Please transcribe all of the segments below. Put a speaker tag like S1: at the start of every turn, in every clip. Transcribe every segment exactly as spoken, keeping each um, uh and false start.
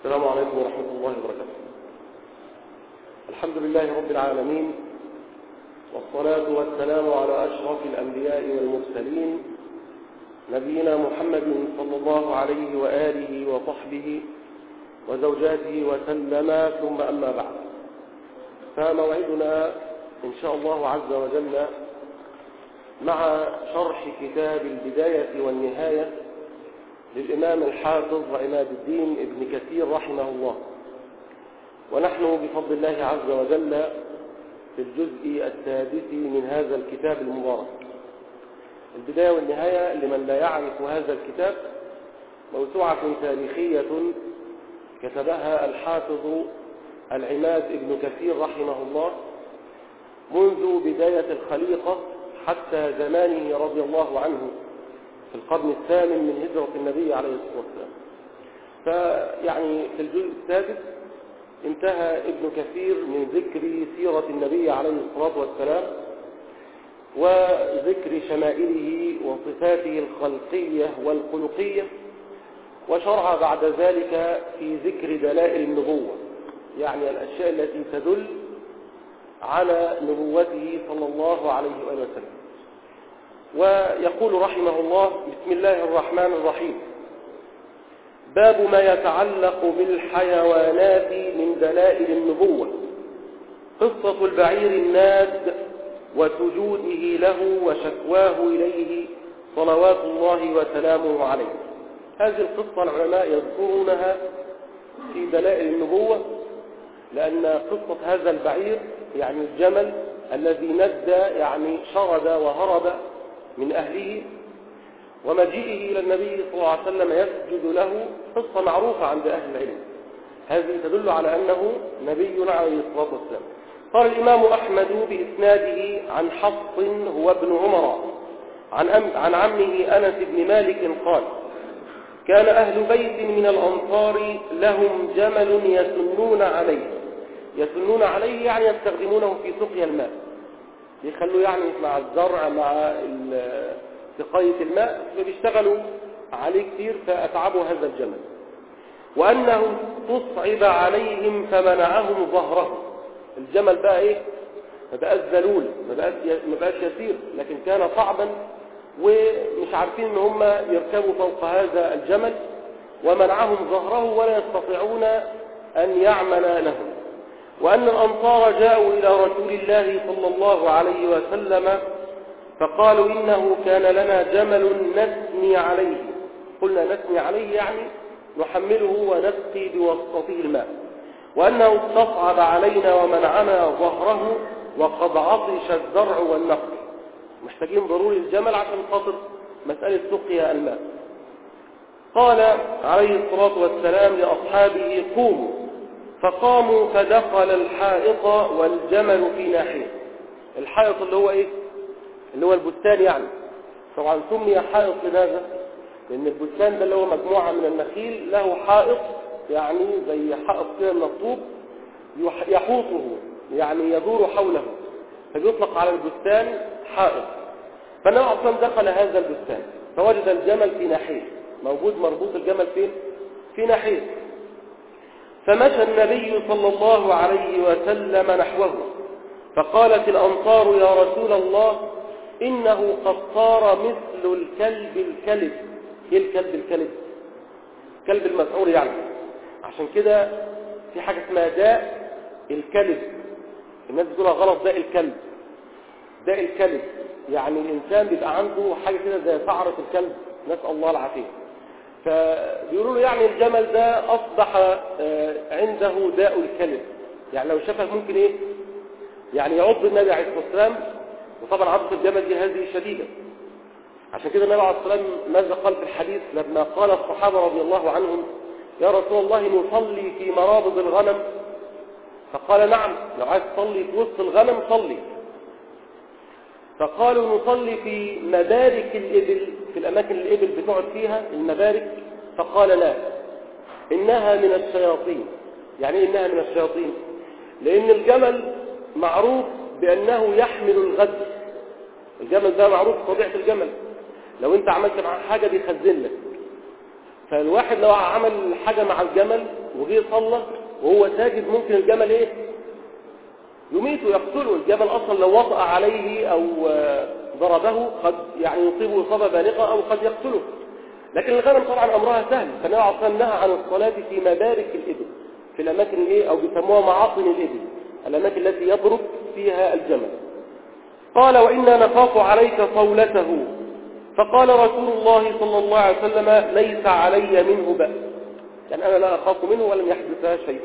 S1: السلام عليكم ورحمة الله وبركاته. الحمد لله رب العالمين، والصلاة والسلام على أشرف الأنبياء والمرسلين نبينا محمد صلى الله عليه وآله وصحبه وزوجاته وسلم، ثم أما بعد، فموعدنا إن شاء الله عز وجل مع شرح كتاب البداية والنهاية للإمام الحافظ عماد الدين ابن كثير رحمه الله. ونحن بفضل الله عز وجل في الجزء السادس من هذا الكتاب المبارك. البداية والنهاية لمن لا يعرف هذا الكتاب موسوعة تاريخية كتبها الحافظ العماد ابن كثير رحمه الله منذ بداية الخليقة حتى زمانه رضي الله عنه في القرن الثامن من هجرة النبي عليه الصلاة والسلام. فيعني في الجزء السادس انتهى ابن كثير من ذكر سيرة النبي عليه الصلاة والسلام وذكر شمائله وصفاته الخلقية والخلقية، وشرع بعد ذلك في ذكر دلائل النبوة، يعني الأشياء التي تدل على نبوته صلى الله عليه وآله وسلم. ويقول رحمه الله: بسم الله الرحمن الرحيم. باب ما يتعلق بالحيوانات من دلائل النبوة. قصة البعير الناد وسجوده له وشكواه إليه صلوات الله وسلامه عليه. هذه القصة العلماء يذكرونها في دلائل النبوة، لأن قصة هذا البعير يعني الجمل الذي ند يعني شرد وهرب من أهله، ومجيئه إلى النبي صلى الله عليه وسلم يسجد له قصة معروفة عند أهل العلم. هذه تدل على أنه نبي عليه الصلاة والسلام. قال الإمام أحمد بإسناده عن حفص هو ابن عمر عن, عن عمه أنس بن مالك قال: كان أهل بيت من الأنصار لهم جمل يسنون عليه. يسنون عليه يعني يستخدمونه في سقيا الماء، يخلوا يعني مع الزرع مع سقاية الماء، فبيشتغلوا عليه كتير فأتعبوا هذا الجمل. وأنه تصعب عليهم فمنعهم ظهره. الجمل بقى إيه؟ ما بقاش ذلول، ما بقاش يسير، لكن كان صعبا ومش عارفين ان هم يركبوا فوق هذا الجمل، ومنعهم ظهره ولا يستطيعون أن يعمل لهم. وأن الأنصار جاءوا إلى رسول الله صلى الله عليه وسلم فقالوا: إنه كان لنا جمل نسمي عليه. قلنا نسمي عليه يعني نحمله ونسقي بواسطته الماء. وأنه استصعب علينا ومنعنا ظهره وقد عطش الزرع والنقل. محتاجين ضروري الجمل عشان خاطر مسألة سقيا الماء. قال عليه الصلاة والسلام لأصحابه: قوموا. فقاموا فدخل الحائط والجمل في ناحية. الحائط اللي هو ايه؟ اللي هو البستان يعني. طبعا سمي حائط لماذا؟ لأن البستان ده اللي هو مجموعة من النخيل له حائط، يعني زي حائط كده من الطوب يحوطه، يعني يدور حوله، فبيطلق على البستان حائط. فالنبي أصلا دخل هذا البستان فوجد الجمل في ناحية، موجود مربوط الجمل فين؟ في ناحية. فمشى النبي صلى الله عليه وسلم نحوه، فقالت الأنصار: يا رسول الله، إنه قد صار مثل الكلب الكلب. إيه الكلب الكلب؟ كلب المسعور يعني. عشان كده في حاجة اسمها داء الكلب. الناس بتقولها غلط، داء الكلب. داء الكلب يعني الإنسان بيبقى عنده حاجة كده زي سعرة الكلب، نسأل الله العافية. فبيقولوا له يعني الجمل ده أصبح عنده داء الكلب، يعني لو شافك ممكن إيه؟ يعني يعض النبي عليه الصلاة والسلام. وطبعا عضة الجمل دي هذه شديدة. عشان كده النبي عليه الصلاة والسلام ماذا قال في الحديث لما قال الصحابة رضي الله عنهم: يا رسول الله، نصلي في مرابض الغنم؟ فقال: نعم، لو عايز تصلي في وسط الغنم صلي. فقالوا: نصلي في مبارك الإبل، في الأماكن الإبل بتقعد فيها المبارك. فقال: لا، إنها من الشياطين. يعني إنها من الشياطين؟ لأن الجمل معروف بأنه يحمل الغد. الجمل ده معروف طبيعة الجمل، لو أنت عملت معاه حاجة بيخزن لك. فالواحد لو عمل حاجة مع الجمل وجه يصلى وهو ساجد ممكن الجمل ايه يميته يقتله. الجمل اصلا لو وطأ عليه او ضربه قد يعني يصيبه اصابة بالغة او قد يقتله. لكن الغنم طبعا امرها سهل، فالنبي عليه الصلاة والسلام نهى عن الصلاة في مبارك الابل، في الاماكن الايه او بيسموها معاصم الابل، الاماكن التي يضرب فيها الجمل. قال وإنا نخاف عليك صولته، فقال رسول الله صلى الله عليه وسلم ليس علي منه بأس، يعني أنا لا أخاف منه ولم يحدث شيء.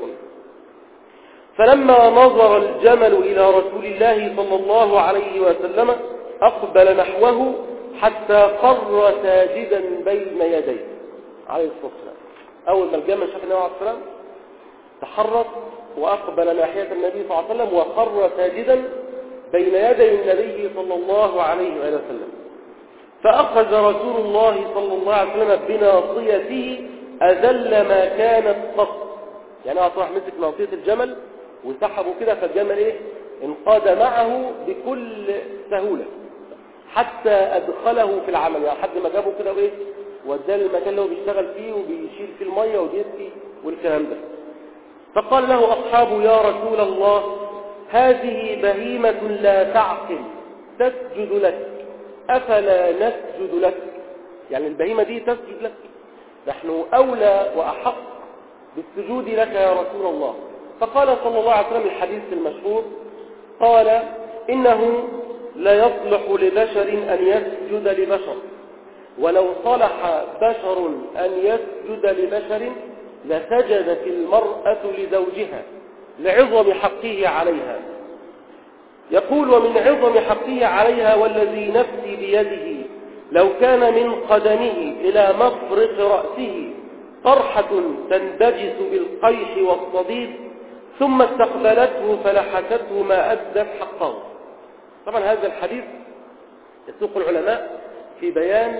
S1: فلما نظر الجمل إلى رسول الله صلى الله عليه وسلم أقبل نحوه حتى قر ساجدا بين يديه عليه الصلاة والسلام. أول ما الجمل شاف النبي عليه الصلاة والسلام تحرك وأقبل ناحية النبي صلى الله عليه وسلم وقر ساجدا بين يدي النبي صلى الله عليه وسلم. فأخذ رسول الله صلى الله عليه وسلم بناصيته أذل ما كانت قط، يعني أطرح مسك ناصية الجمل وسحبه كده، فالجمل إيه انقاد معه بكل سهولة حتى أدخله في العمل، يعني حد ما جابه كده وإيه وداه المكان اللي هو بيشتغل فيه وبيشيل فيه المية وبيسقي والكلام ده. فقال له أصحابه يا رسول الله هذه بهيمة لا تعقل تسجد لك، أفلا نسجد لك؟ يعني البهيمة دي تسجد لك، نحن أولى وأحق بالسجود لك يا رسول الله. فقال صلى الله عليه وسلم الحديث المشهور، قال إنه لا يصلح لبشر أن يسجد لبشر، ولو صلح بشر أن يسجد لبشر لسجدت المرأة لزوجها لعظم حقه عليها. يقول ومن عظم حقه عليها والذي نفسي بيده لو كان من قدمه إلى مفرق رأسه طرحة تندجس بالقيح والصديد ثم استقبلته فلحسته ما أدت حقه. طبعا هذا الحديث يسوق العلماء في بيان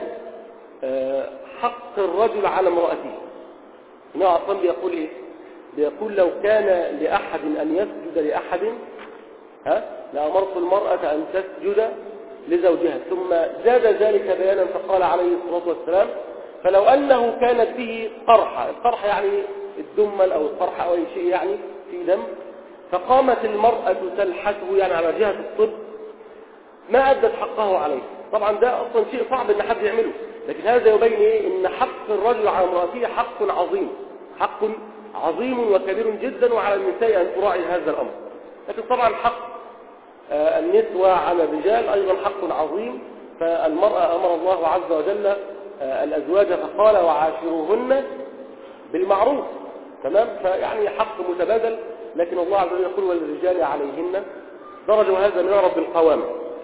S1: حق الرجل على امرأته. النبي أصلا بيقول إيه؟ بيقول لو كان لأحد أن يسجد لأحد ها لأمرت المرأة أن تسجد لزوجها، ثم زاد ذلك بيانا فقال عليه الصلاة والسلام فلو أنه كانت به قرحة، القرحة يعني الدمل أو القرحة أو أي شيء يعني في دم، فقامت المرأة تلحسه يعني على جهة الطب ما أدت حقه عليه. طبعا ده أصلا شيء صعب أن حد يعمله، لكن هذا يبين إيه؟ إن حق الرجل على امرأته حق عظيم، حق عظيم وكبير جدا، وعلى النساء أن تراعي هذا الأمر. لكن طبعا حق النسوة على الرجال أيضا حق عظيم. فالمرأة أمر الله عز وجل الأزواج فقال وعاشروهن بالمعروف، تمام؟ فيعني حق متبادل، لكن الله عز وجل يقول وللرجال عليهن درجة، وهذا من رب القوامة.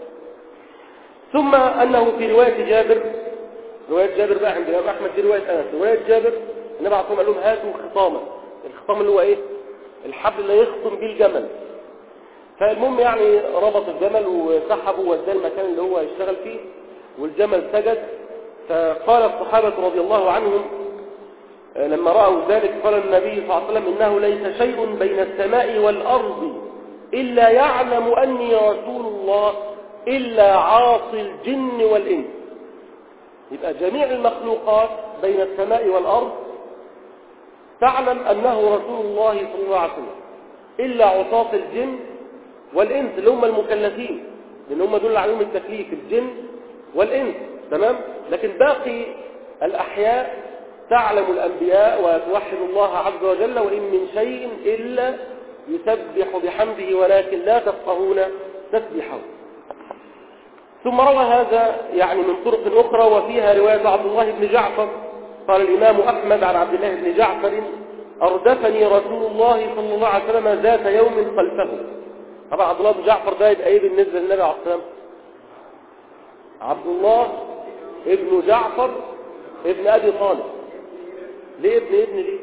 S1: ثم أنه في رواية جابر، رواية جابر بقى عند الإمام أحمد، دي رواية أنس، رواية جابر النبي عليه الصلاة والسلام قال لهم هاتوا خطاما. الخطام اللي هو إيه؟ الحبل اللي يخطم بيه الجمل. فالمهم يعني ربط الجمل وسحبه ووداه المكان اللي هو يشتغل فيه، والجمل سجد. فقال الصحابة رضي الله عنهم لما رأوا ذلك قال النبي صلى الله عليه وسلم إنه ليس شيء بين السماء والأرض إلا يعلم أني رسول الله إلا عاصي الجن والإنس. يبقى جميع المخلوقات بين السماء والأرض تعلم أنه رسول الله صلى الله عليه وسلم إلا عصاة الجن والإنس اللي هم المكلفين، لأن هم دول عليهم التكليف، الجن والإنس، تمام؟ لكن باقي الأحياء تعلم الأنبياء وتوحد الله عز وجل وإن من شيء إلا يسبح بحمده ولكن لا تفقهون تسبحه. ثم روى هذا يعني من طرق أخرى، وفيها رواية عبد الله بن جعفر قال الإمام أحمد عن عبد الله بن جعفر أردفني رسول الله صلى الله عليه وسلم ذات يوم خلفه. طبعا عبد الله بن جعفر ده يبقى ايه بالنسبة للنبي عليه الصلاة والسلام؟ عبد الله ابن جعفر ابن أبي طالب. ليه ابن ابن ليه؟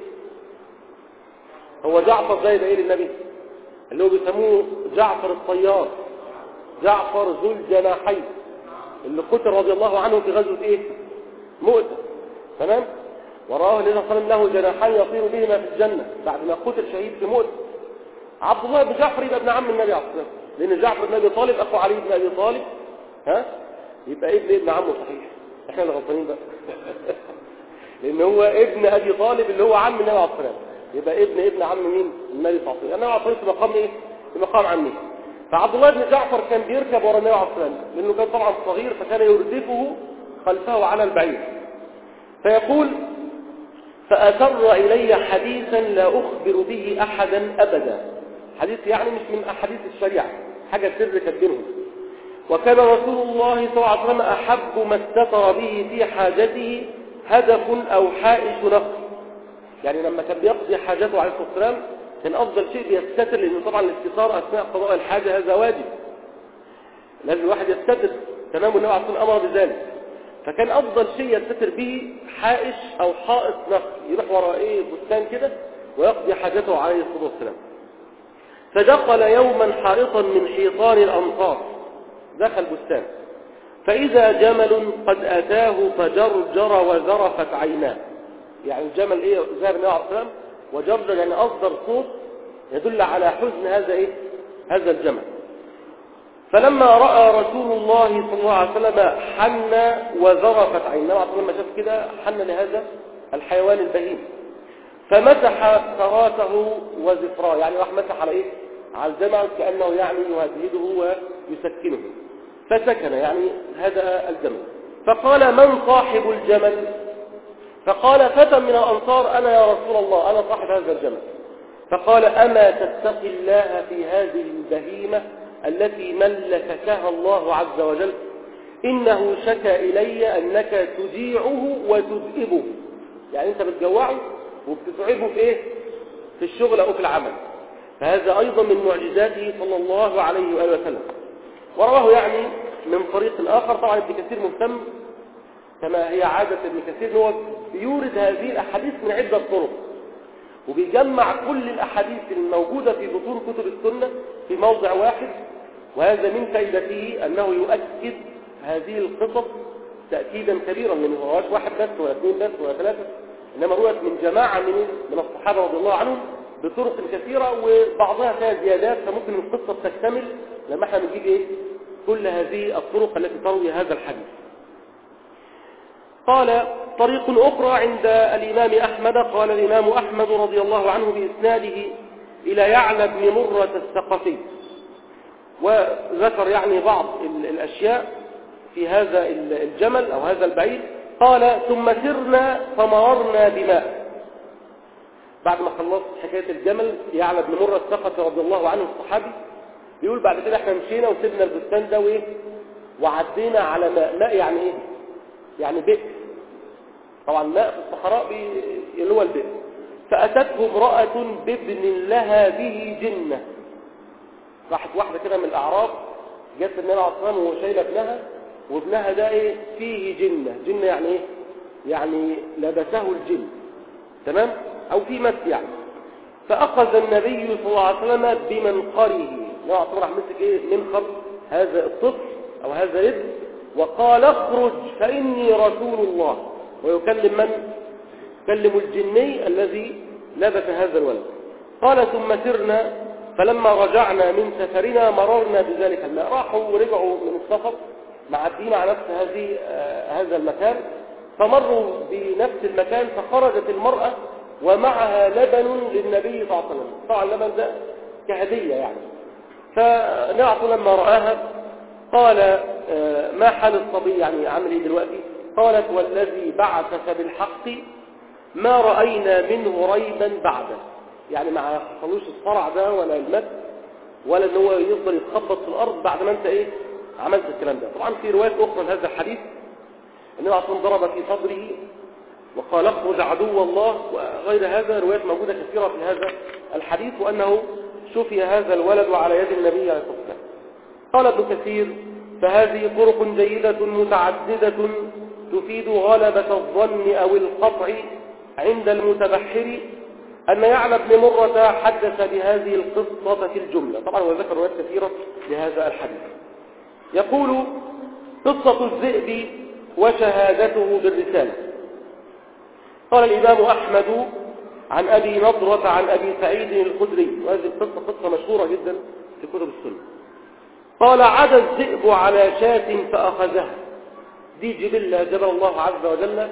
S1: هو جعفر ده يبقى ايه للنبي؟ اللي هو بيسموه جعفر الطيار، جعفر ذو الجناحين اللي قتل رضي الله عنه في غزوة ايه؟ مؤتة، تمام؟ وراه النبي صلى الله عليه وسلم له جناحين يطير بهما في الجنة بعد ما قتل شهيد في مؤتة. عبد الله بن جعفر يبقى ابن عم النبي عليه الصلاة والسلام، لأن جعفر بن أبي طالب أخو علي بن أبي طالب، ها؟ يبقى ابن ابن عمه صحيح. احنا اللي غلطانين بقى. لأن هو ابن أبي طالب اللي هو عم النبي عليه الصلاة والسلام، يبقى ابن ابن عم مين؟ النبي صلى الله عليه وسلم. النبي عليه الصلاة والسلام في مقام إيه؟ في مقام عمه. فعبد الله بن جعفر كان بيركب ورا النبي عليه الصلاة والسلام لأنه كان طبعا صغير، فكان يردفه خلفه على البعير. فيقول: فأسر إلي حديثا لا أخبر به أحدا أبدا. حديث يعني مش من أحاديث الشريعة، حاجة سر كبيرهم. وكان رسول الله صلى الله عليه وسلم أحب ما استتر به في حاجته هدف أو حائش نقل. يعني لما كان بيقضي حاجته عليه الصلاة والسلام كان أفضل شيء بيستتر، لأنه طبعا الاستتار أثناء قضاء الحاجة هذا واجب، لازم الواحد يستتر. تمام، والنبي عليه الصلاة والسلام أمر بذلك. فكان أفضل شيء يستتر به حائش أو حائط نقل، يروح وراء إيه بستان كده ويقضي حاجته عليه الصلاة والسلام. فدخل يوما حائطا من حيطان الأمصار، دخل بستان، فإذا جمل قد أتاه فجرجر وزرفت عيناه. يعني الجمل إيه ذهب النبي عليه الصلاة والسلام وجرجر، يعني أصدر صوت يدل على حزن هذا إيه هذا الجمل. فلما رأى رسول الله صلى الله عليه وسلم حن وزرفت عيناه، لما شاف كده حن لهذا الحيوان البهيم، فمسح ثراته وزفراه، يعني راح مسح على إيه على الجمل كأنه يعني يهدهده ويسكنه، فسكن يعني هذا الجمل. فقال: من صاحب الجمل؟ فقال فتى من الأنصار: أنا يا رسول الله، أنا صاحب هذا الجمل. فقال: أما تتقي الله في هذه البهيمة التي ملككها الله عز وجل؟ إنه شكى إلي أنك تجيعه وتذئبه، يعني أنت بتجوعه وبتتعبه في إيه؟ في الشغل أو في العمل. فهذا أيضا من معجزاته صلى الله عليه وآله وسلم. ورواه يعني من طريق آخر. طبعا ابن كثير مهتم كما هي عادة ابن كثير، هو بيورد هذه الأحاديث من عدة طرق، وبيجمع كل الأحاديث الموجودة في بطون كتب السنة في موضع واحد. وهذا من فائدته أنه يؤكد هذه القصص تأكيدا كبيرا، لأنه ما هوش واحد بس ولا اثنين بس ولا ثلاثة، إنما رويت من جماعة من من الصحابة رضي الله عنهم بطرق كثيرة، وبعضها فيها زيادات، فممكن القصة تكتمل لما احنا بنجيب ايه كل هذه الطرق التي تروي هذا الحديث. قال: طريق أخرى عند الإمام أحمد. قال الإمام أحمد رضي الله عنه بإسناده إلى يعلى بن مرة الثقفي، وذكر يعني بعض الأشياء في هذا الجمل أو هذا البعير. قال: ثم سرنا فمررنا بماء. بعد ما خلصت حكاية الجمل، يعلى بن مرة الثقفي رضي الله عنه الصحابي بيقول: بعد كده احنا مشينا وسيبنا البستان ده وايه وعدينا على ماء. ماء يعني ايه؟ يعني بئر. طبعا ماء في الصحراء اللي هو البئر. فأتته امرأة بابن لها به جنة. راحت واحدة كده من الأعراب جت النبي عليه الصلاة والسلام وهو شايله ابنها، وابنها ده ايه فيه جنة. جنة يعني ايه؟ يعني لبسه الجن، تمام، او في مس يعني. فأخذ النبي صلى الله عليه وسلم بمنقره. النبي عليه الصلاة والسلام مسك ايه منقر هذا الطفل او هذا الابن، وقال: اخرج فإني رسول الله. ويكلم من؟ يكلم الجني الذي لبس هذا الولد. قال: ثم سرنا فلما رجعنا من سفرنا مررنا بذلك الماء. راحوا ورجعوا من السفر معدين على نفس هذه آه هذا المكان، فمروا بنفس المكان، فخرجت المرأة ومعها لبن للنبي صلى الله عليه وسلم. طبعا اللبن ده كهدية يعني. فنعطوا لما رآها قال: آه ما حال الصبي، يعني عمل ايه دلوقتي؟ قالت: والذي بعثك بالحق ما رأينا منه ريبا بعده. يعني ما حصلوش الصرع ده ولا المد ولا ان هو يفضل يتخبط في الارض بعد ما انت ايه عملت الكلام ده. طبعا في روايات اخرى لهذا الحديث انه عصام ضرب في صدره وقال: اخرج عدو الله، وغير هذا روايات موجودة كثيرة في هذا الحديث، وانه شفي هذا الولد على يد النبي عليه الصلاة والسلام. قال ابن كثير: فهذه طرق جيدة متعددة تفيد غلبة الظن أو القطع عند المتبحر أن يعلى بن مرة حدث بهذه القصة في الجملة. طبعا هو ذكر روايات كثيرة لهذا الحديث. يقول: قصة الذئب وشهادته بالرسالة. قال الإمام أحمد عن أبي نضرة عن أبي سعيد الخدري، وهذه القصة قصة مشهورة جدا في كتب السنة. قال: عدا الذئب على شاة فأخذها. دي جبلة جبل الله عز وجل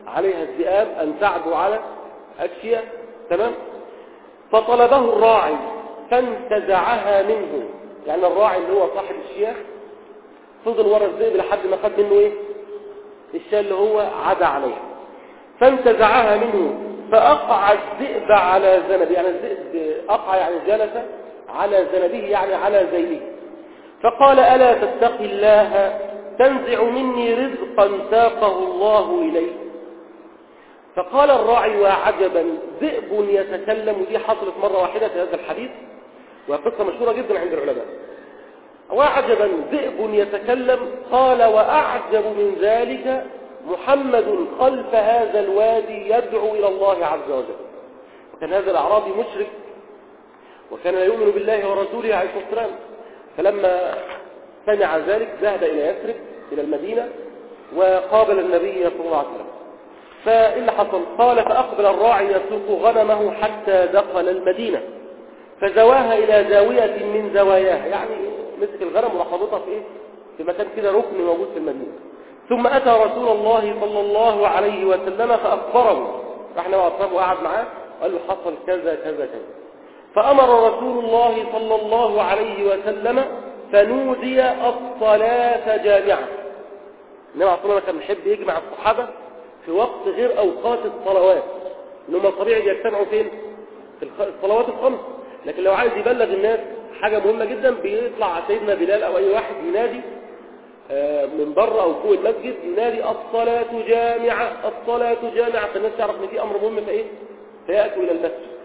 S1: عليها الذئاب أن تعدو على أشياء. تمام. فطلبه الراعي فانتزعها منه، يعني الراعي اللي هو صاحب الشياه فضل ورا الذئب لحد ما خد منه ايه الشياه اللي هو عدى عليها، فانتزعها منه فأقع الذئب على ذنبه، يعني الذئب أقع يعني جلس على ذنبه يعني على ذيله، فقال ألا تتقي الله تنزع مني رزقا ساقه الله إليه. فقال الراعي وعجبا ذئب يتكلم، ودي حصلت مرة واحدة في هذا الحديث وقصة مشهورة جدا عند العلماء. وعجبا ذئب يتكلم، قال وأعجب من ذلك محمد خلف هذا الوادي يدعو إلى الله عز وجل. وكان هذا الأعرابي مشرك وكان لا يؤمن بالله ورسوله عليه الصلاة والسلام، فلما سمع ذلك ذهب إلى يثرب إلى المدينة وقابل النبي صلى الله عليه وسلم. فإيه اللي حصل؟ قال فأقبل الراعي يسوق غنمه حتى دخل المدينة فزواها إلى زاوية من زواياها، يعني مسك الغنم ورحضتها في إيه؟ في مكان كده ركن موجود في المدينة. ثم أتى رسول الله صلى الله عليه وسلم فأخبره، رحنا وأصحابه وقعد معاه وقال له حصل كذا كذا كذا. فأمر رسول الله صلى الله عليه وسلم فنودي الصلاة جامعة. النبي عليه الصلاة والسلام كان بيحب يجمع الصحابة في وقت غير أوقات الصلوات، إنهم طبيعي بيجتمعوا فين؟ في الصلوات الخمس، لكن لو عايز يبلغ الناس حاجة مهمة جدا بيطلع سيدنا بلال أو أي واحد ينادي من بره أو فوق المسجد، ينادي الصلاة جامعة الصلاة جامعة، فالناس تعرف إن في أمر مهم فإيه؟ فيأتوا إلى المسجد.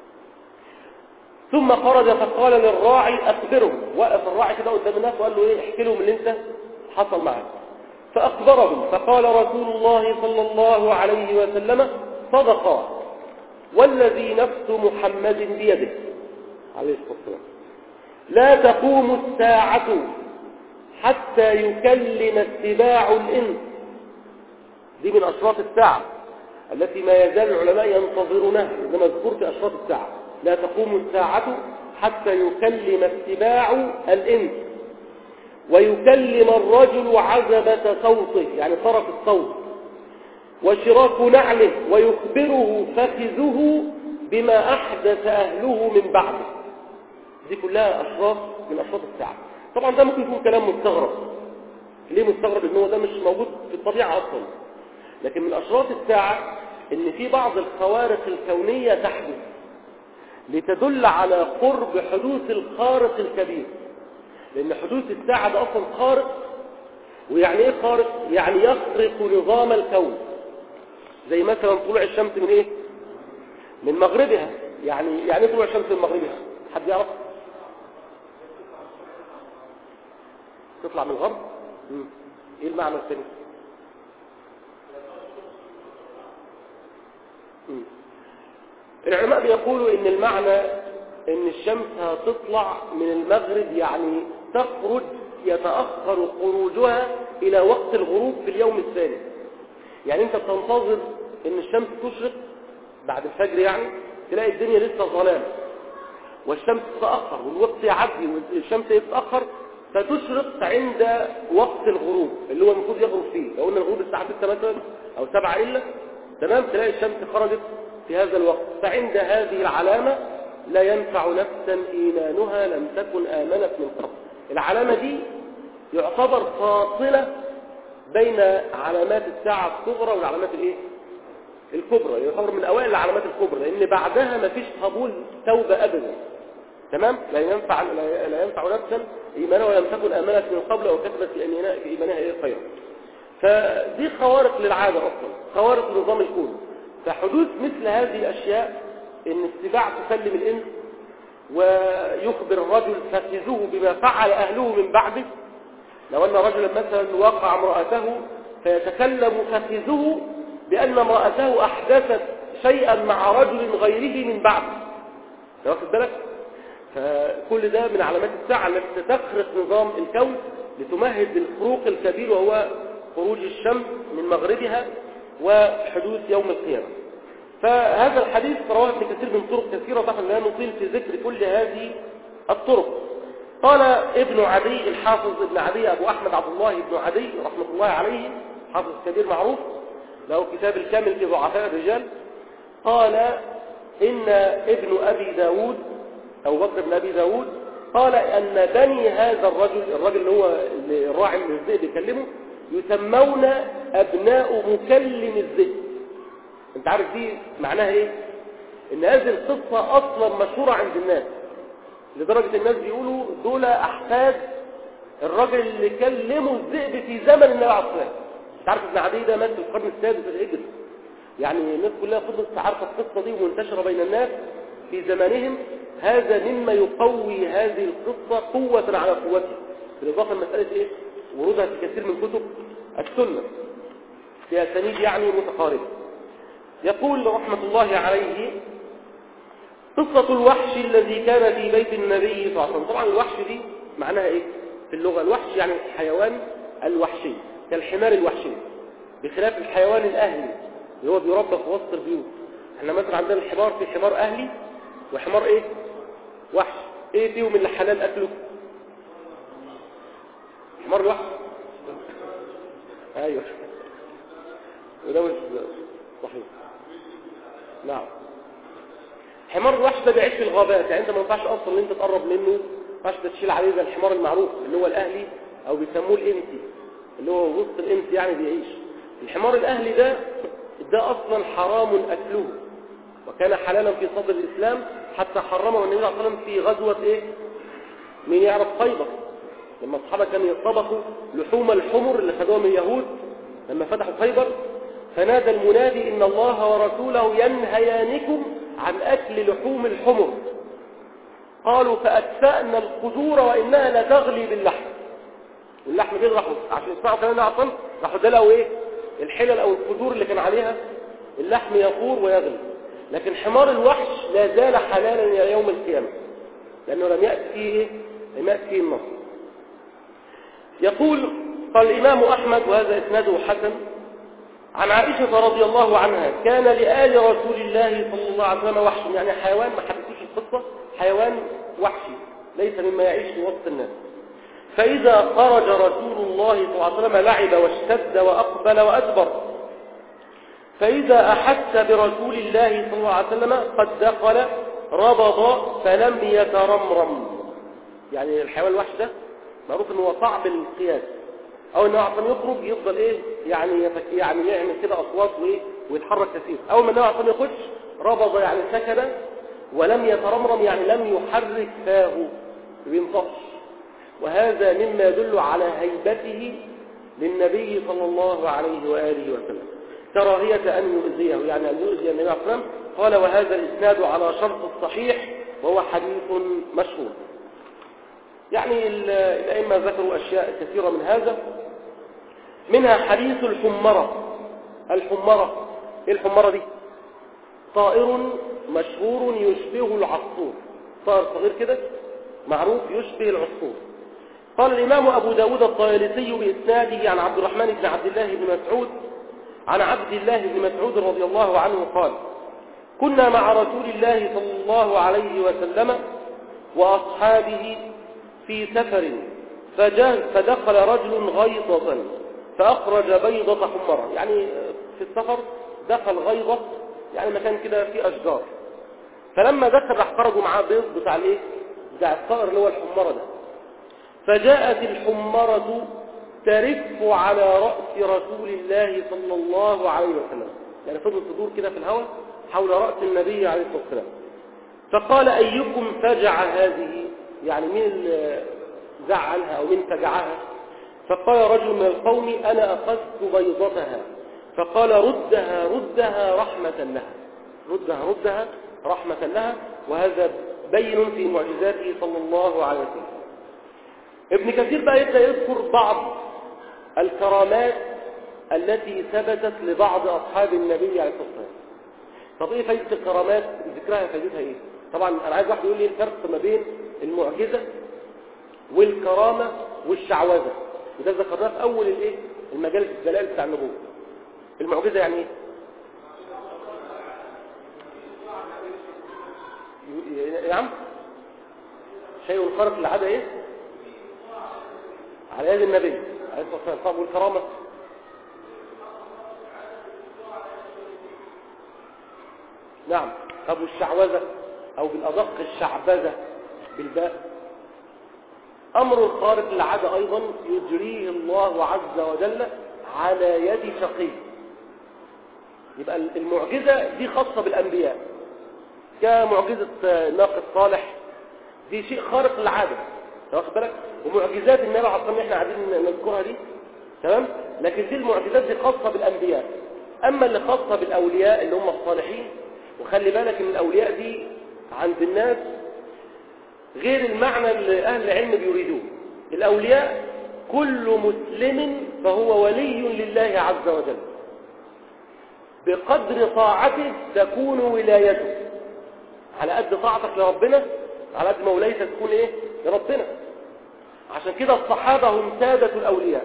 S1: ثم خرج فقال للراعي أخبرهم، وقف الراعي كده قدام الناس وقال له إيه؟ احكي لهم اللي أنت حصل معك. فأخبرهم فقال رسول الله صلى الله عليه وسلم صدق والذي نفس محمد بيده عليه الصلاة والسلام لا تقوم الساعة حتى يكلم السباع الإنس. دي من أشراط الساعة التي ما يزال العلماء ينتظرونها، إنما مذكور في أشراط الساعة لا تقوم الساعة حتى يكلم السباع الإنس ويكلم الرجل عزبة صوته يعني طرف الصوت وشراك نعله ويخبره فخذه بما أحدث أهله من بعده. دي كلها أشراط من أشراط الساعة. طبعا ده ممكن يكون كلام مستغرب. ليه مستغرب؟ إنه ده مش موجود في الطبيعة أصلا، لكن من أشراط الساعة إن في بعض الخوارق الكونية تحدث لتدل على قرب حدوث الخارق الكبير، لأن حدوث الساعة ده أصلا خارق. ويعني إيه خارق؟ يعني يخرق نظام الكون، زي مثلا طلوع الشمس من إيه؟ من مغربها. يعني يعني طلوع الشمس من مغربها حد يعرف؟ تطلع من الغرب؟ مم. إيه المعنى الثاني؟ مم. العلماء بيقولوا إن المعنى إن الشمس هتطلع من المغرب، يعني تخرج يتأخر خروجها إلى وقت الغروب في اليوم الثاني. يعني أنت بتنتظر إن الشمس تشرق بعد الفجر، يعني تلاقي الدنيا لسه ظلام والشمس تتأخر والوقت يعدي والشمس يتأخر فتشرق عند وقت الغروب اللي هو المفروض يغرب فيه. لو قلنا الغروب الساعة ستة مثلا أو سبعة إلا تمام، تلاقي الشمس خرجت في هذا الوقت. فعند هذه العلامة لا ينفع نفسا إيمانها لم تكن آمنت من قبل. العلامة دي يعتبر فاصلة بين علامات الساعة الصغرى والعلامات الايه الكبرى، يعتبر من أوائل العلامات الكبرى، لأن بعدها ما فيش قبول توبة أبدا. تمام. لا ينفع لا ينفع نفسا إيمانها ولم تكن آمنت من قبل أو كتبت في إيمانها إيه خيرا. فدي خوارق للعادة أصلا، خوارق نظام الكون. فحدوث مثل هذه الأشياء إن السباع تسلم الإنس ويخبر الرجل فخذوه بما فعل أهله من بعده. لو أن رجلا مثلا وقع امرأته فيتكلم فخذوه بأن امرأته أحدثت شيئا مع رجل غيره من بعده. واخد بالك؟ فكل ده من علامات الساعة التي تخرق نظام الكون لتمهد للخروق الكبير وهو خروج الشمس من مغربها وحدوث يوم القيامة. فهذا الحديث رواه ابن كثير من طرق كثيرة، طبعا لا نطيل في ذكر كل هذه الطرق. قال ابن عدي الحافظ ابن عدي أبو أحمد عبد الله ابن عدي رحمة الله عليه، حافظ كبير معروف، له كتاب الكامل في ضعفاء الرجال، قال إن ابن أبي داود أو بكر بن أبي داود قال أن بني هذا الرجل، الرجل اللي هو الراعي من الذئب يكلمه، يسمون أبناء مكلم الذئب. أنت عارف دي معناها إيه؟ إن هذه القصة أصلا مشهورة عند الناس، لدرجة الناس بيقولوا دول أحفاد الرجل اللي كلموا الذئب في زمن النبي عليه الصلاة والسلام. أنت عارف ابن عدي ده مات في القرن السادس الهجري، يعني الناس كلها فضلت عارفة القصة دي ومنتشرة بين الناس في زمانهم. هذا مما يقوي هذه القصة قوة على قوتها، بالإضافة لمسألة إيه؟ ورودها في كثير من كتب السنة في أسانيد يعني متقاربة. يقول رحمة الله عليه: قصة الوحش الذي كان في بيت النبي صلى الله عليه وسلم. طبعا الوحش دي معناها إيه في اللغة؟ الوحش يعني الحيوان الوحشي كالحمار الوحشي، بخلاف الحيوان الأهلي اللي هو بيربى في وسط البيوت. احنا مثلا عندنا الحمار، في حمار أهلي وحمار إيه؟ وحش. إيه فيهم اللي حلال أكله؟ حمار الوحش. أيوه وده مش صحيح. نعم، حمار الوحش ده بيعيش في الغابات، يعني انت ما ينفعش اصلا ان انت تقرب منه، ما ينفعش تشيل عليه زي الحمار المعروف اللي هو الاهلي او بيسموه الانسي اللي هو وسط الانس يعني بيعيش. الحمار الاهلي ده ده اصلا حرام اكله، وكان حلالا في صدر الاسلام حتى حرمه النبي صلى الله عليه وسلم في غزوه ايه؟ مين يعرف؟ خيبر، لما الصحابه كانوا يطبخوا لحوم الحمر اللي خدوها من اليهود لما فتحوا خيبر، فنادى المنادي: إن الله ورسوله ينهيانكم عن أكل لحوم الحمر. قالوا: فأكفأنا القدور وإنها لتغلي باللحم. واللحم دي راحوا عشان يسمعوا كلامنا عطل، راحوا دلقوا إيه؟ الحلل أو القدور اللي كان عليها اللحم يفور ويغلي. لكن حمار الوحش لا زال حلالا إلى يوم القيامة، لأنه لم يأتي فيه إيه؟ لم يأتي فيه النص. يقول: قال الإمام أحمد وهذا إسناده حسن عن عائشة رضي الله عنها: كان لآل رسول الله صلى الله عليه وسلم وحش، يعني حيوان، ما حدثوش القصة، حيوان وحشي ليس مما يعيش في وسط الناس. فإذا خرج رسول الله صلى الله عليه وسلم لعب واشتد وأقبل وأدبر، فإذا أحس برسول الله صلى الله عليه وسلم قد دخل ربض فلم يترمرم. يعني الحيوان الوحش ده معروف أنه صعب القياس، او انه عشان يخرج يفضل ايه يعني يفك يعني يعمل كده اصوات وايه ويتحرك كثير. اول ما انه عشان يخش ربض يعني سكن، ولم يترمرم يعني لم يحرك فاه بينطقش. وهذا مما يدل على هيبته للنبي صلى الله عليه واله وسلم، كراهيه ان يؤذيه، يعني ان يؤذي النبي صلى الله عليه وسلم. قال: وهذا الاسناد على شرط الصحيح وهو حديث مشهور. يعني الأئمة ذكروا أشياء كثيرة من هذا، منها حديث الحمرة. الحمرة إيه الحمرة دي؟ طائر مشهور يشبه العصفور، طائر صغير كده معروف يشبه العصفور. قال الإمام أبو داود الطيالسي بإسناده عن عبد الرحمن بن عبد الله بن مسعود عن عبد الله بن مسعود رضي الله عنه قال: كنا مع رسول الله صلى الله عليه وسلم وأصحابه في سفر، فدخل رجل غيضة فأخرج بيضة حمرة. يعني في السفر دخل غيضة، يعني مكان كده فيه أشجار، فلما دخل راح خرجوا معاه بيض بتاع الايه؟ بتاع الطائر اللي هو الحمرة ده. فجاءت الحمرة ترف على رأس رسول الله صلى الله عليه وسلم، يعني فضل تدور كده في الهواء حول رأس النبي عليه الصلاة والسلام. فقال: أيكم فجع هذه؟ يعني مين اللي زعلها أو مين فجعها؟ فقال رجل من القوم: أنا أخذت بيضتها. فقال: ردها ردها رحمة لها، ردها ردها رحمة لها. وهذا بين في معجزاته صلى الله عليه وسلم. ابن كثير بقى يبدأ يذكر بعض الكرامات التي ثبتت لبعض أصحاب النبي عليه الصلاة والسلام. طب إيه فايدة الكرامات؟ ذكرها فايدتها إيه؟ طبعا أنا عايز واحد يقول لي الفرق ما بين المعجزة والكرامة والشعوذة، وده ذكرناه في أول الإيه؟ المجال الدلائل بتاع النبوة. المعجزة يعني إيه؟ يا عم شيء خارق للعادة إيه؟ على يد النبي عليه الصلاة والسلام. طب والكرامة؟ نعم. طب والشعوذة أو بالأدق الشعبذة بالباء أمر خارق للعادة أيضا يجريه الله عز وجل على يد شقي. يبقى المعجزة دي خاصة بالأنبياء كمعجزة ناقة صالح، دي شيء خارق للعادة واخد بالك، ومعجزات النبي عليه الصلاة والسلام احنا قاعدين نذكرها دي تمام، لكن دي المعجزات دي خاصة بالأنبياء. أما اللي خاصة بالأولياء اللي هم الصالحين، وخلي بالك ان الأولياء دي عند الناس غير المعنى اللي أهل العلم بيريدوه. الأولياء كل مسلم فهو ولي لله عز وجل، بقدر طاعته تكون ولايته. على قد طاعتك لربنا على قد ما ولايتك تكون ايه لربنا. عشان كده الصحابة هم سادة الأولياء.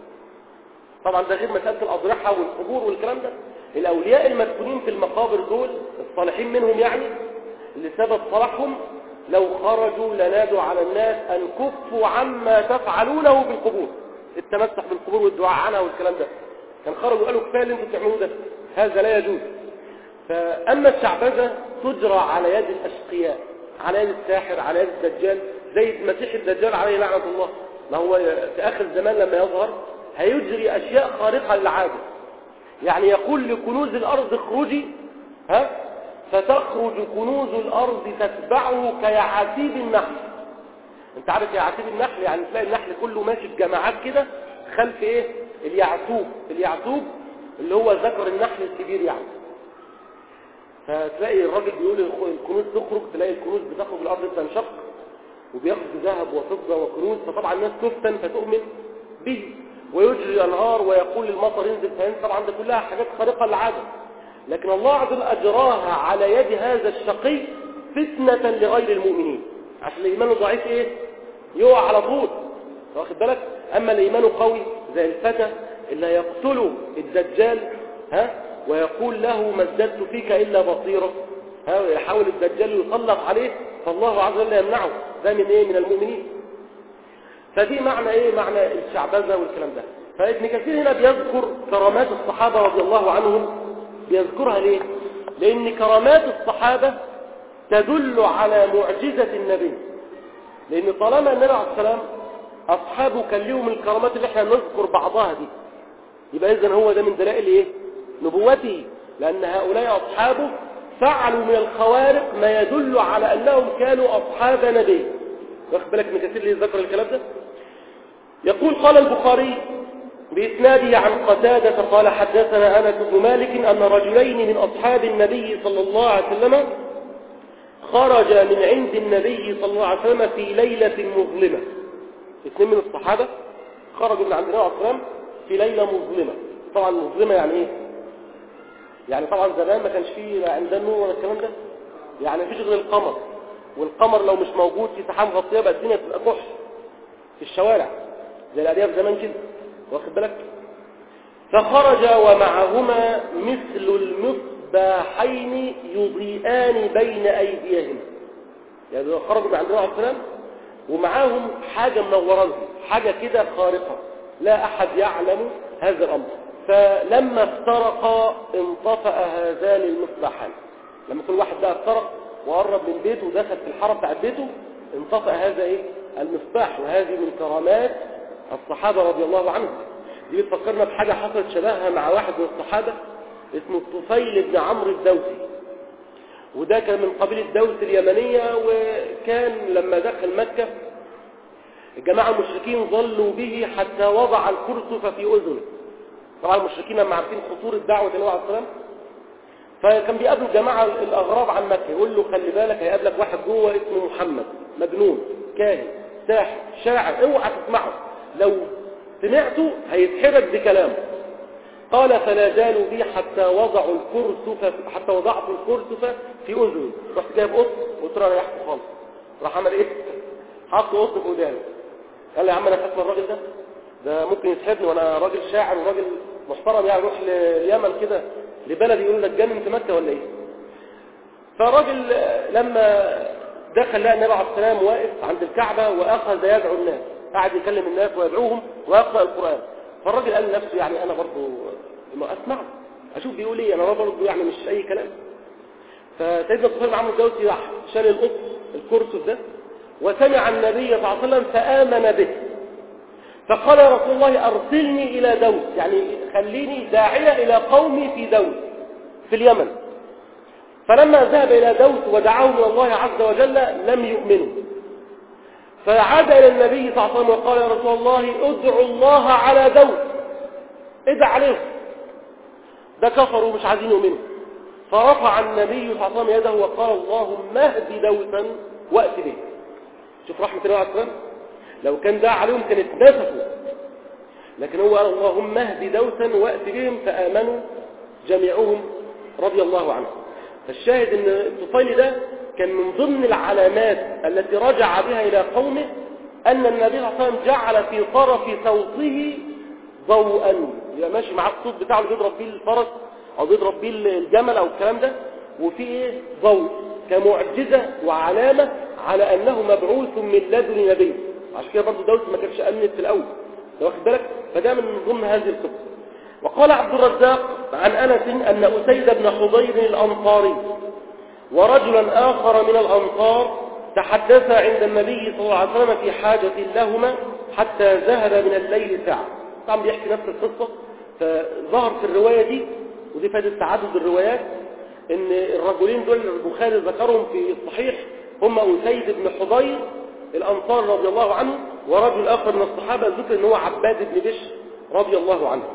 S1: طبعا ده غير مسألة الأضرحة والقبور والكلام ده. الأولياء المدفونين في المقابر دول الصالحين منهم يعني اللي سبب صلاحهم لو خرجوا لنادوا على الناس أن كفوا عما تفعلونه بالقبور، التمسح بالقبور والدعاء عنها والكلام ده. كان خرجوا قالوا كفاية اللي انتوا بتعملوه ده، هذا لا يجوز. فأما الشعبذة تجرى على يد الأشقياء، على يد الساحر، على يد الدجال، زي المسيح الدجال عليه لعنة الله. ما هو في آخر الزمان لما يظهر هيجري أشياء خارقة للعادة، يعني يقول لكنوز الأرض اخرجي ها فتخرج كنوز الأرض تتبعه كيعاتيب النحل. انت عارف يعاتيب النحل؟ يعني تلاقي النحل كله ماشي بجماعات كده خلف ايه اليعتوب. اليعتوب اللي هو ذكر النحل الكبير يعني. فتلاقي الراجل بيقول الكنوز تخرج، تلاقي الكنوز بتخرج الأرض تنشق وبياخذ ذهب وفضة وكنوز، فطبعا الناس تفتن فتؤمن به ويجري أنهار ويقول للمطر ينزل فينزل. طبعا ده كلها حاجات خارقة للعادة، لكن الله عز وجل أجراها على يد هذا الشقي فتنة لغير المؤمنين، عشان الإيمان ضعيف إيه يقع على طول واخد بالك. أما الإيمان قوي زي الفتى اللي يقتله الدجال ها ويقول له ما ازددت فيك إلا بصيرة ها ويحاول الدجال يطلق عليه، فالله عز وجل يمنعه. ده من إيه؟ من المؤمنين. فدي معنى إيه؟ معنى الشعبذة والكلام ده. فابن كثير هنا بيذكر كرامات الصحابة رضي الله عنهم. بيذكرها ليه؟ لأن كرامات الصحابة تدل على معجزة النبي. لأن طالما النبي عليه السلام أصحابه كان لهم الكرامات اللي احنا نذكر بعضها دي، يبقى إذن هو ده من دلائل إيه؟ نبوته. لأن هؤلاء أصحابه فعلوا من الخوارق ما يدل على أنهم كانوا أصحاب نبي. واخد بالك من كثير اللي ذكر الكلام ده. يقول قال البخاري بإسناده عن قتادة قال حدثنا أنس بن مالك أن رجلين من أصحاب النبي صلى الله عليه وسلم خرجا من عند النبي صلى الله عليه وسلم في ليلة مظلمة. اثنين من الصحابة خرجوا من عند النبي صلى الله عليه وسلم في ليلة مظلمة. طبعا مظلمة يعني إيه؟ يعني طبعا زمان ما كانش فيه عندنا نور ولا الكلام ده، يعني مفيش غير القمر، والقمر لو مش موجود في سحاب غطية بقى الدنيا تبقى كحل في الشوارع زي الأرياف زمان كده واخد بالك. فخرج ومعهما مثل المصباحين يضيئان بين أيديهما. يعني خرجوا من عند النبي عليه السلام ومعاهم حاجة منورة لهم، حاجة كده خارقة لا أحد يعلم هذا الأمر. فلما افترقا انطفأ هذان المصباحان. لما كل واحد ده افترق وقرب من بيته ودخل في الحرم بتاع بيته انطفأ هذا ايه المصباح. وهذه من كرامات الصحابة رضي الله عنهم. دي بتفكرنا بحاجة حصلت شبهها مع واحد من الصحابة اسمه الطفيل بن عمرو الدوسي، وده كان من قبيلة دوس اليمنية. وكان لما دخل مكة الجماعة المشركين ظلوا به حتى وضع الكرسف في أذنه. طبعا المشركين لما عارفين خطورة دعوة النبي عليه السلام فكان بيقابلوا الجماعة الأغراب عن مكة يقول له خلي بالك هيقابلك واحد جوه اسمه محمد مجنون كاهن ساحر شاعر اوعى تسمعه، لو سمعته هيتحرك بكلامه. قال فلا زالوا بي حتى وضعوا الكرسف حتى وضعت الكرسف في أذني. رحت جايب قط قلت له انا ريحته خالص. راح عمل ايه؟ حط قط في وداني. قال لي يا عم انا خايف من الراجل ده، ده ممكن يسحبني وانا راجل شاعر وراجل محترم يعني اروح لليمن كده لبلد يقولوا لك جنن مكة ولا ايه. فالراجل لما دخل لقى النبي عليه السلام واقف عند الكعبة واخذ يدعو الناس، قاعد يكلم الناس ويدعوهم ويقرأ القرآن. فالراجل قال لنفسه يعني انا برضو ما اسمع اشوف بيقول ايه، انا برضو يعني مش اي كلام. فسيدنا الطفيل بن عمرو الدوسي راح شال القط الكرسي ده وسمع النبي صلى الله عليه وسلم فآمن به، فقال يا رسول الله أرسلني إلى دوس، يعني خليني داعية إلى قومي في دوس في اليمن. فلما ذهب إلى دوس ودعاهم إلى الله عز وجل لم يؤمنوا، فعاد إلى النبي صلى الله عليه وسلم وقال يا رسول الله ادعوا الله على دوس، ادع عليهم، ده كفروا مش عايزين يؤمنوا. فرفع النبي صلى الله عليه وسلم يده وقال اللهم اهد دوسا وأت به. شوف رحمة الله عليه وسلم، لو كان دعا عليهم كانت نفسوا، لكن هو قال اللهم اهد دوسا وأت بهم فآمنوا جميعهم رضي الله عنهم. فالشاهد ان الطفيل ده كان من ضمن العلامات التي رجع بها إلى قومه أن النبي صلى الله عليه وسلم جعل في طرف صوته ضوءا، يبقى ماشي معاه الصوت بتاعه اللي بيضرب بيه الفرس أو بيضرب بيه الجمل أو الكلام ده، وفي إيه ضوء كمعجزة وعلامة على أنه مبعوث من لدن نبي. عشان كده برضه دوس ما كانش أمنت في الأول، واخد بالك؟ فده من ضمن هذه القصة. وقال عبد الرزاق عن أنس أن أسيد بن حضير الأنصاري ورجلا آخر من الأنصار تحدثا عند النبي صلى الله عليه وسلم في حاجة لهما حتى ذهب من الليل ساعة. طبعا بيحكي نفس القصة، فظهر في الرواية دي، ودي فائدة تعدد الروايات، ان الرجلين دول البخاري ذكرهم في الصحيح هم أسيد بن حضير الأنصار رضي الله عنه، ورجل آخر من الصحابة ذكر ان هو عباد بن بشر رضي الله عنه.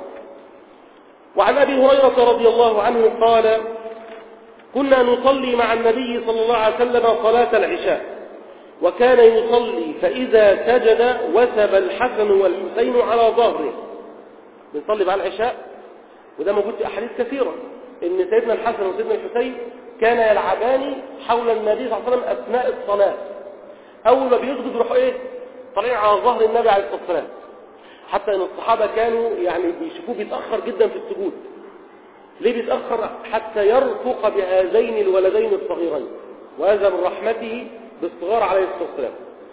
S1: وعن أبي هريرة رضي الله عنه قال كنا نصلي مع النبي صلى الله عليه وسلم صلاة العشاء، وكان يصلي فإذا سجد وثب الحسن والحسين على ظهره. بنصلي مع العشاء، وده موجود في أحاديث كثيرة إن سيدنا الحسن وسيدنا الحسين كان يلعبان حول النبي صلى الله عليه وسلم أثناء الصلاة. أول ما بيسجد يروحوا إيه طالعين على ظهر النبي عليه الصلاة والسلام، حتى إن الصحابة كانوا يعني بيشوفوه بيتأخر جدا في السجود. ليه بيتأخر؟ حتى يرفق بهذين الولدين الصغيرين، وهذا من رحمته بالصغار عليه الصلاة والسلام.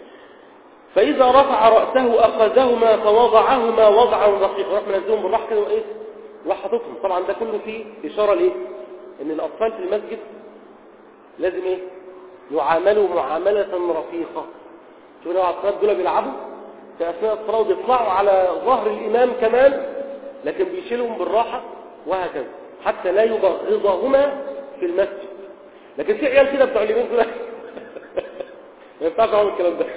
S1: فإذا رفع رأسه أخذهما فوضعهما وضعا رقيقا، راح منزلهم بالراحة كده وإيه وحطتهم. طبعا ده كله فيه إشارة لإيه؟ إن الأطفال في المسجد لازم إيه يعاملوا معاملة رفيقة. شوفوا لو الأطفال دول بيلعبوا في أثناء الصلاة وبيطلعوا على ظهر الإمام كمان، لكن بيشيلهم بالراحة وهكذا حتى لا يبغضهما في المسجد. لكن في عيال كده بتوع اليمين دول ما ينفعش اعمل الكلام ده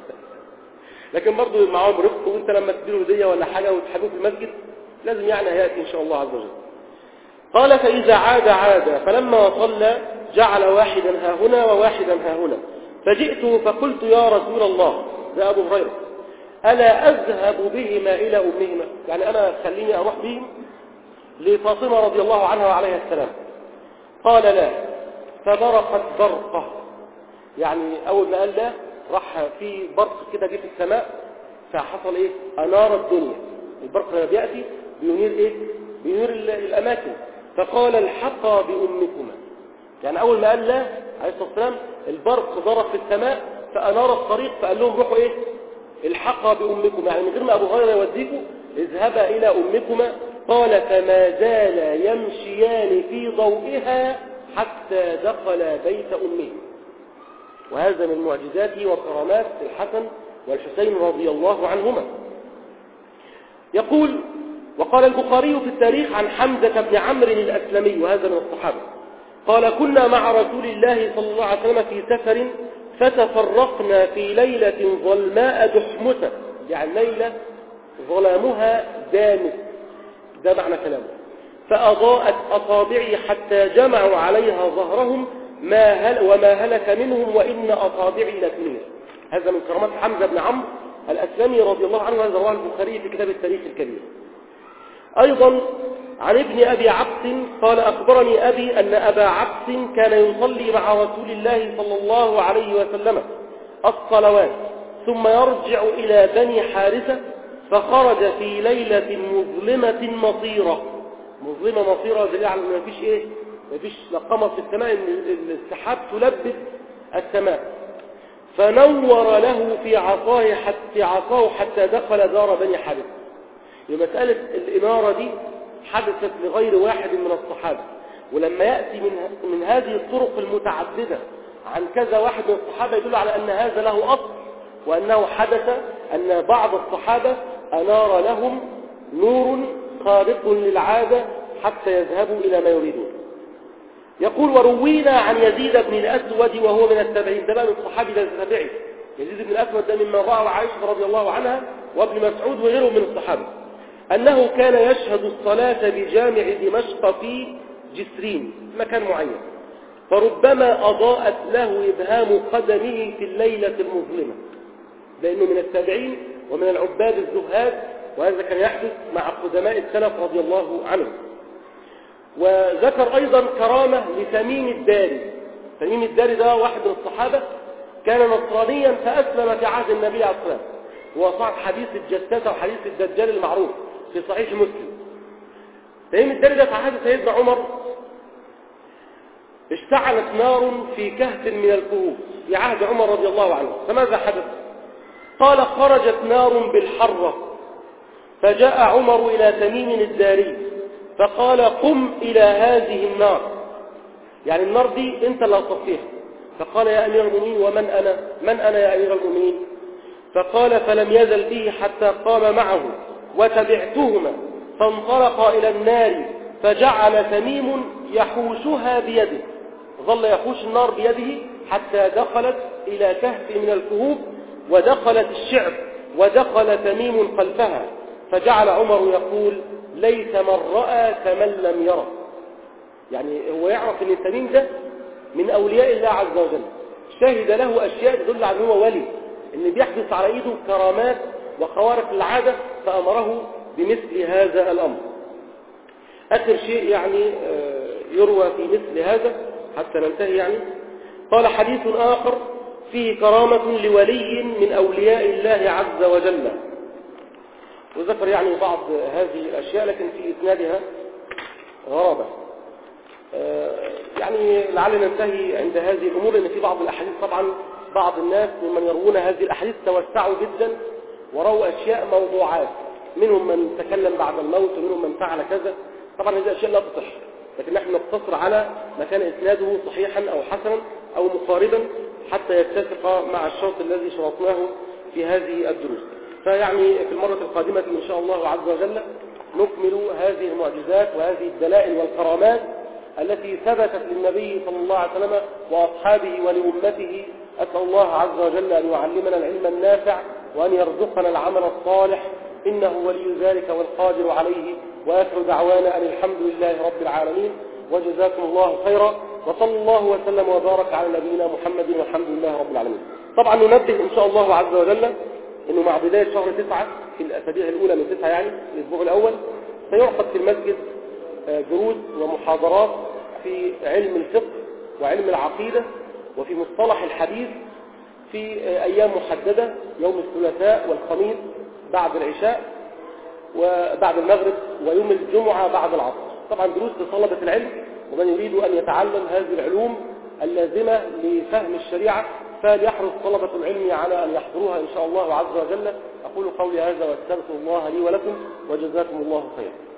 S1: لكن برضه معاهم رفق، وانت لما تديله هديه ولا حاجه وتحبوه في المسجد لازم يعني هياتي ان شاء الله عز وجل. قال فاذا عاد عاد، فلما صلى جعل واحدا ها هنا وواحدا ها هنا، فجئت فقلت يا رسول الله، ده ابو هريره، الا اذهب بهما الى امهما، يعني انا خليني اروح بهم لفاطمه رضي الله عنها وعليها السلام. قال لا، فبرقت برقه، يعني اول ما قال لا راح في برق كده جه في السماء، فحصل ايه انار الدنيا. البرق لما بياتي بينير ايه بينير الاماكن. فقال الحقا بامكما، يعني اول ما قال لا عليه الصلاه والسلام البرق ضرب في السماء فانار الطريق، فقال لهم روحوا ايه الحقا بامكما، يعني من غير ما ابو هريره يوديكم اذهبا الى امكما. قال فما زال يمشيان في ضوئها حتى دخل بيت امه. وهذا من معجزاته وكرامات الحسن والحسين رضي الله عنهما. يقول وقال البخاري في التاريخ عن حمزة بن عمرو الأسلمي، وهذا من الصحابة، قال كنا مع رسول الله صلى الله عليه وسلم في سفر، فتفرقنا في ليلة ظلماء دحمسة، يعني ليلة ظلامها دامس، ده معنى كلامه، فأضاءت أصابعي حتى جمعوا عليها ظهرهم ما هل وما هلك منهم وإن أصابعي لتنير. هذا من كرامات حمزة بن عمرو الأسلمي رضي الله عنه، هذا رواه البخاري في كتاب التاريخ الكبير. أيضا عن ابن أبي عبس قال أخبرني أبي أن أبا عبس كان يصلي مع رسول الله صلى الله عليه وسلم الصلوات ثم يرجع إلى بني حارثة، فخرج في ليلة مظلمة مطيرة. مظلمة مطيرة دليل على ما فيش إيه ما فيش لا قمر في السماء، إن السحاب تلبس السماء، فنور له في عصاه حتى عصاه حتى دخل دار بني حارثة. مسألة الإنارة دي حدثت لغير واحد من الصحابة، ولما يأتي من من هذه الطرق المتعددة عن كذا واحد من الصحابة يدل على أن هذا له أصل، وأنه حدث أن بعض الصحابة أنار لهم نور خارق للعادة حتى يذهبوا إلى ما يريدون. يقول: وروينا عن يزيد بن الأسود وهو من التابعين. ده بقى من الصحابي ده التابعي. يزيد بن الأسود ده ممن رأى عائشة رضي الله عنها وابن مسعود وغيره من الصحابة، أنه كان يشهد الصلاة بجامع دمشق في جسرين، مكان معين، فربما أضاءت له إبهام قدمه في الليلة المظلمة. لأنه من التابعين ومن العباد الزهاد، وهذا كان يحدث مع قدماء السلف رضي الله عنهم. وذكر أيضا كرامة لتميم الداري. تميم الداري ده واحد من الصحابة، كان نصرانيا فأسلم في عهد النبي عليه الصلاة والسلام، هو صاحب حديث الجساسة وحديث الدجال المعروف في صحيح مسلم. تميم الداري ده في عهد سيدنا عمر اشتعلت نار في كهف من الكهوف في عهد عمر رضي الله عنه. فماذا حدث؟ قال: خرجت نار بالحرة، فجاء عمر إلى تميم الداري فقال: قم إلى هذه النار، يعني النار دي انت اللي هتصفيها. فقال: يا أمير المؤمنين ومن أنا؟ من أنا يا أمير المؤمنين؟ فقال: فلم يزل به حتى قام معه وتبعتهما فانطلق إلى النار، فجعل تميم يحوشها بيده، ظل يحوش النار بيده حتى دخلت إلى كهف من الكهوف، ودخلت الشعب ودخل تميم خلفها، فجعل عمر يقول: ليس من رأى كمن لم يرى. يعني هو يعرف ان تميم ده من أولياء الله عز وجل، شهد له أشياء تدل على أنه ولي، ان بيحدث على ايده كرامات وخوارق العادة، فأمره بمثل هذا الأمر. آخر شيء يعني يروى في مثل هذا حتى ننتهي يعني، قال: حديث آخر فيه كرامة لولي من أولياء الله عز وجل. وذكر يعني بعض هذه الأشياء لكن في إسنادها غرابة. يعني لعل ننتهي عند هذه الأمور، لأن في بعض الأحاديث طبعا بعض الناس ممن يروون هذه الأحاديث توسعوا جدا وروا أشياء موضوعات، منهم من تكلم بعد الموت ومنهم من فعل كذا. طبعا هذه الأشياء لا تصح، لكن نحن نقتصر على ما كان إسناده صحيحا أو حسنا أو مقاربا حتى يتفق مع الشرط الذي شرطناه في هذه الدروس. فيعني في المرة القادمة إن شاء الله عز وجل نكمل هذه المعجزات وهذه الدلائل والكرامات التي ثبتت للنبي صلى الله عليه وسلم وأصحابه ولأمته. أسأل الله عز وجل أن يعلمنا العلم النافع وأن يرزقنا العمل الصالح، إنه ولي ذلك والقادر عليه. وآخر دعوانا أن الحمد لله رب العالمين، وجزاكم الله خيرا، وصلى الله وسلم وبارك على نبينا محمد والحمد لله رب العالمين. طبعا ننبه إن شاء الله عز وجل إنه مع بداية شهر تسعة في الأسابيع الأولى من تسعة يعني الأسبوع الأول سيعقد في المسجد دروس ومحاضرات في علم الفقه وعلم العقيدة وفي مصطلح الحديث في أيام محددة، يوم الثلاثاء والخميس بعد العشاء وبعد المغرب، ويوم الجمعة بعد العصر. طبعا دروس لطلبة العلم ومن يريد أن يتعلم هذه العلوم اللازمة لفهم الشريعة فليحرص طلبة العلم على أن يحضروها إن شاء الله عز وجل. أقول قولي هذا واستغفر الله لي ولكم، وجزاكم الله خيرا.